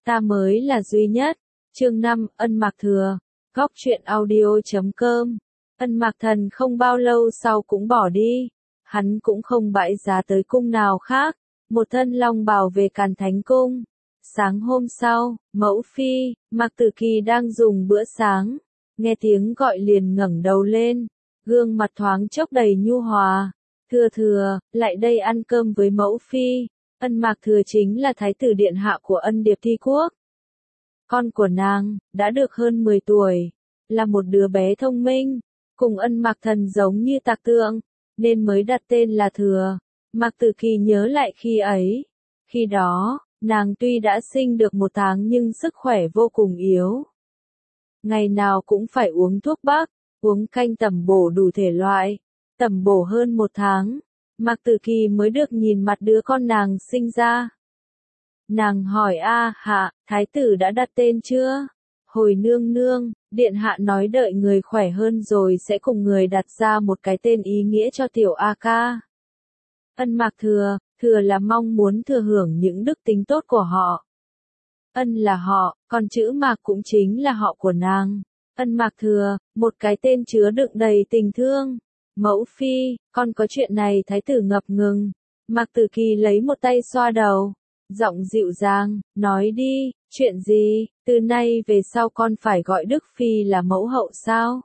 ta mới là duy nhất. Chương 5, Ân Mạc Thừa. Góc truyện audio.com. Ân Mạc Thần không bao lâu sau cũng bỏ đi. Hắn cũng không bãi giá tới cung nào khác. Một thân long bào về Càn Thánh Cung. Sáng hôm sau, mẫu phi, Mạc Tử Kỳ đang dùng bữa sáng. Nghe tiếng gọi liền ngẩng đầu lên. Gương mặt thoáng chốc đầy nhu hòa. Thừa, lại đây ăn cơm với mẫu phi. Ân Mạc Thừa chính là thái tử điện hạ của Ân Điệp Thi Quốc. Con của nàng, đã được hơn 10 tuổi, là một đứa bé thông minh, cùng Ân Mạc Thần giống như tạc tượng, nên mới đặt tên là Thừa. Mạc Tử Kỳ nhớ lại khi ấy. Khi đó, nàng tuy đã sinh được 1 tháng nhưng sức khỏe vô cùng yếu. Ngày nào cũng phải uống thuốc bắc, uống canh tẩm bổ đủ thể loại. Tẩm bổ hơn 1 tháng, Mạc Tử Kỳ mới được nhìn mặt đứa con nàng sinh ra. Nàng hỏi hạ, thái tử đã đặt tên chưa? Hồi nương, điện hạ nói đợi người khỏe hơn rồi sẽ cùng người đặt ra một cái tên ý nghĩa cho tiểu A ca. Ân Mạc Thừa là mong muốn thừa hưởng những đức tính tốt của họ. Ân là họ, còn chữ Mạc cũng chính là họ của nàng. Ân Mạc Thừa, một cái tên chứa đựng đầy tình thương. Mẫu phi, con có chuyện này. Thái tử ngập ngừng. Mạc Tử Kỳ lấy một tay xoa đầu. Giọng dịu dàng, nói đi, chuyện gì, từ nay về sau con phải gọi Đức Phi là mẫu hậu sao?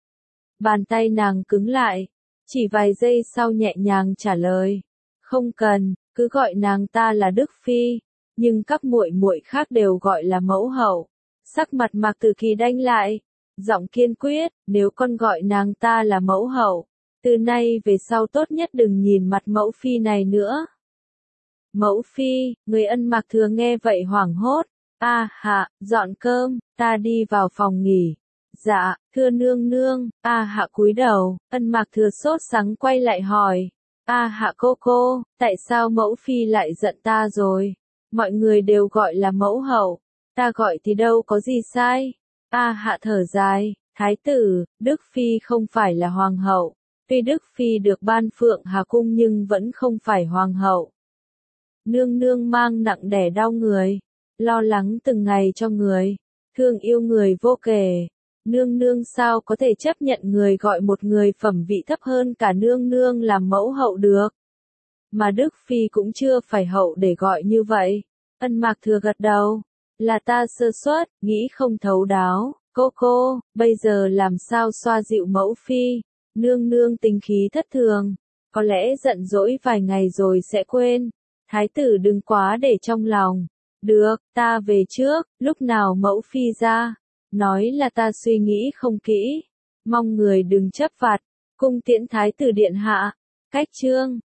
Bàn tay nàng cứng lại, chỉ vài giây sau nhẹ nhàng trả lời. Không cần, cứ gọi nàng ta là Đức Phi, nhưng các muội muội khác đều gọi là mẫu hậu. Sắc mặt Mạc Tử Kỳ đanh lại, giọng kiên quyết, nếu con gọi nàng ta là mẫu hậu, từ nay về sau tốt nhất đừng nhìn mặt mẫu phi này nữa. Mẫu phi, người Ân Mạc Thừa nghe vậy hoảng hốt. Hạ, dọn cơm, ta đi vào phòng nghỉ. Dạ, thưa nương. Hạ cúi đầu. Ân Mạc Thừa sốt sắng quay lại hỏi. Hạ cô, tại sao mẫu phi lại giận ta rồi? Mọi người đều gọi là mẫu hậu, ta gọi thì đâu có gì sai. Hạ thở dài. Thái tử, Đức Phi không phải là hoàng hậu. Tuy Đức Phi được ban Phượng Hà Cung nhưng vẫn không phải hoàng hậu. Nương mang nặng đẻ đau người, lo lắng từng ngày cho người, thương yêu người vô kể. Nương sao có thể chấp nhận người gọi một người phẩm vị thấp hơn cả nương làm mẫu hậu được? Mà Đức Phi cũng chưa phải hậu để gọi như vậy. Ân Mạc Thừa gật đầu. Là ta sơ suất, nghĩ không thấu đáo. Cô, bây giờ làm sao xoa dịu mẫu phi? Nương tính khí thất thường, có lẽ giận dỗi vài ngày rồi sẽ quên. Thái tử đừng quá để trong lòng. Được, ta về trước, lúc nào mẫu phi ra, nói là ta suy nghĩ không kỹ. Mong người đừng chấp vặt, cung tiễn thái tử điện hạ. Cách chương